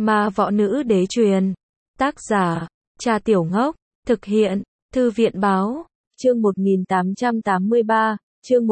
Ma võ nữ đế truyền. Tác giả, Trà Tiểu Ngốc. Thực hiện, Thư viện báo. Chương 1883, chương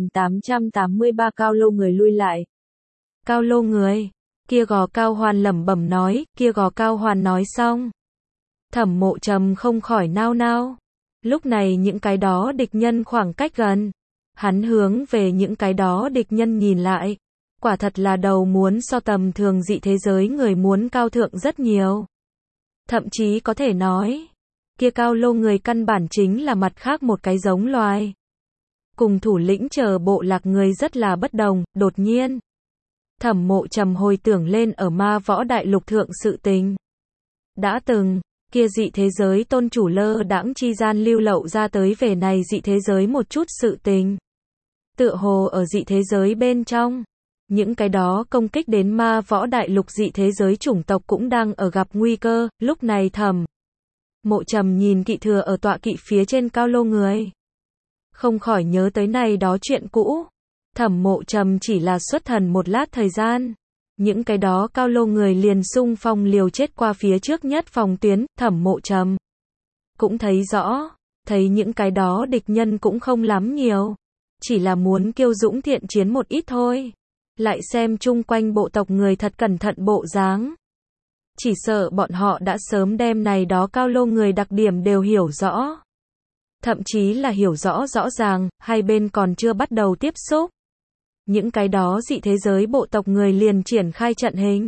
1883 Cao Lô người lui lại. Cao Lô người, kia Gò Cao Hoàn lẩm bẩm nói, kia Gò Cao Hoàn nói xong. Thẩm Mộ Trầm không khỏi nao nao. Lúc này những cái đó địch nhân khoảng cách gần. Hắn hướng về những cái đó địch nhân nhìn lại. Quả thật là đầu muốn so tầm thường dị thế giới người muốn cao thượng rất nhiều. Thậm chí có thể nói, kia Cao Lô người căn bản chính là mặt khác một cái giống loài. Cùng thủ lĩnh chờ bộ lạc người rất là bất đồng, đột nhiên. Thẩm Mộ Trầm hồi tưởng lên ở Ma Võ Đại Lục thượng sự tình. Đã từng, kia dị thế giới tôn chủ lơ đãng chi gian lưu lậu ra tới về này dị thế giới một chút sự tình. Tựa hồ ở dị thế giới bên trong, những cái đó công kích đến Ma Võ Đại Lục dị thế giới chủng tộc cũng đang ở gặp nguy cơ, lúc này Thẩm Mộ Trầm nhìn kỵ thừa ở tọa kỵ phía trên Cao Lô người. Không khỏi nhớ tới này đó chuyện cũ. Thẩm Mộ Trầm chỉ là xuất thần một lát thời gian. Những cái đó Cao Lô người liền xung phong liều chết qua phía trước nhất phòng tuyến, Thẩm Mộ Trầm cũng thấy rõ, thấy những cái đó địch nhân cũng không lắm nhiều. Chỉ là muốn kiêu dũng thiện chiến một ít thôi. Lại xem chung quanh bộ tộc người thật cẩn thận bộ dáng. Chỉ sợ bọn họ đã sớm đem này đó Cao Lô người đặc điểm đều hiểu rõ. Thậm chí là hiểu rõ rõ ràng, hai bên còn chưa bắt đầu tiếp xúc. Những cái đó dị thế giới bộ tộc người liền triển khai trận hình.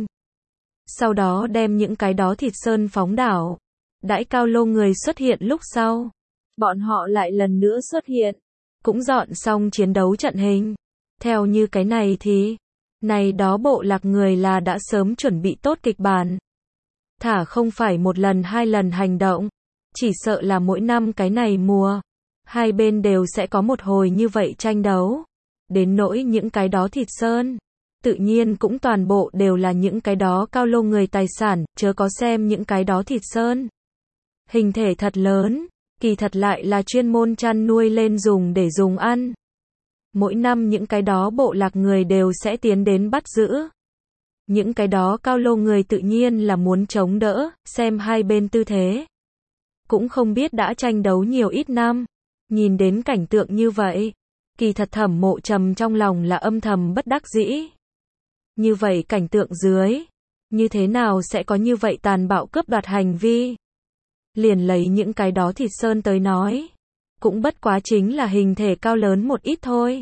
Sau đó đem những cái đó thịt sơn phóng đảo. Đãi Cao Lô người xuất hiện lúc sau. Bọn họ lại lần nữa xuất hiện. Cũng dọn xong chiến đấu trận hình. Theo như cái này thì, này đó bộ lạc người là đã sớm chuẩn bị tốt kịch bản. Thả không phải một lần hai lần hành động. Chỉ sợ là mỗi năm cái này mùa. Hai bên đều sẽ có một hồi như vậy tranh đấu. Đến nỗi những cái đó thịt sơn. Tự nhiên cũng toàn bộ đều là những cái đó Cao Lô người tài sản, chớ có xem những cái đó thịt sơn. Hình thể thật lớn, kỳ thật lại là chuyên môn chăn nuôi lên dùng để dùng ăn. Mỗi năm những cái đó bộ lạc người đều sẽ tiến đến bắt giữ. Những cái đó Cao Lô người tự nhiên là muốn chống đỡ, xem hai bên tư thế. Cũng không biết đã tranh đấu nhiều ít năm. Nhìn đến cảnh tượng như vậy, kỳ thật Thẩm Mộ Trầm trong lòng là âm thầm bất đắc dĩ. Như vậy cảnh tượng dưới, như thế nào sẽ có như vậy tàn bạo cướp đoạt hành vi? Liền lấy những cái đó thịt sơn tới nói, cũng bất quá chính là hình thể cao lớn một ít thôi.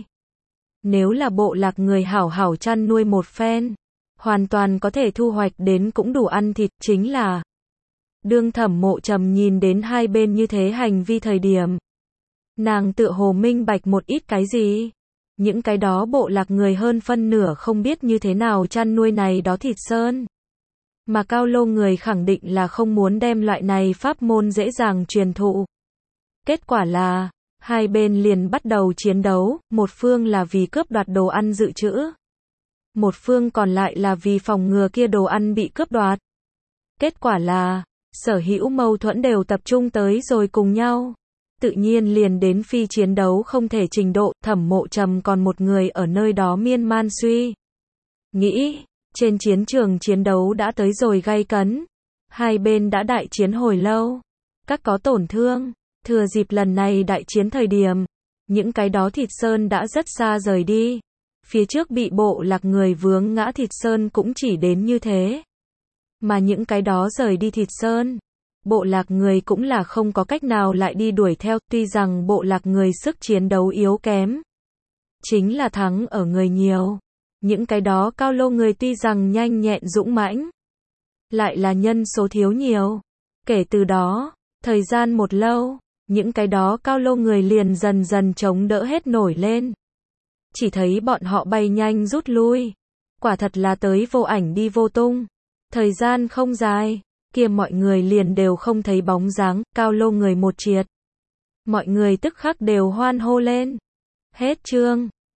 Nếu là bộ lạc người hảo hảo chăn nuôi một phen, hoàn toàn có thể thu hoạch đến cũng đủ ăn thịt, chính là đương Thẩm Mộ Trầm nhìn đến hai bên như thế hành vi thời điểm, nàng tựa hồ minh bạch một ít cái gì. Những cái đó bộ lạc người hơn phân nửa không biết như thế nào chăn nuôi này đó thịt sơn. Mà Cao Lô người khẳng định là không muốn đem loại này pháp môn dễ dàng truyền thụ. Kết quả là, hai bên liền bắt đầu chiến đấu, một phương là vì cướp đoạt đồ ăn dự trữ. Một phương còn lại là vì phòng ngừa kia đồ ăn bị cướp đoạt. Kết quả là, sở hữu mâu thuẫn đều tập trung tới rồi cùng nhau. Tự nhiên liền đến phi chiến đấu không thể trình độ, Thẩm Mộ Trầm còn một người ở nơi đó miên man suy nghĩ, trên chiến trường chiến đấu đã tới rồi gay cấn. Hai bên đã đại chiến hồi lâu, các có tổn thương, thừa dịp lần này đại chiến thời điểm, những cái đó thịt sơn đã rất xa rời đi. Phía trước bị bộ lạc người vướng ngã thịt sơn cũng chỉ đến như thế. Mà những cái đó rời đi thịt sơn, bộ lạc người cũng là không có cách nào lại đi đuổi theo, tuy rằng bộ lạc người sức chiến đấu yếu kém. Chính là thắng ở người nhiều. Những cái đó Cao Lô người tuy rằng nhanh nhẹn dũng mãnh, lại là nhân số thiếu nhiều. Kể từ đó, thời gian một lâu, những cái đó Cao Lô người liền dần dần chống đỡ hết nổi lên. Chỉ thấy bọn họ bay nhanh rút lui. Quả thật là tới vô ảnh đi vô tung. Thời gian không dài, kia mọi người liền đều không thấy bóng dáng, Cao Lô người một triệt. Mọi người tức khắc đều hoan hô lên. Hết chương.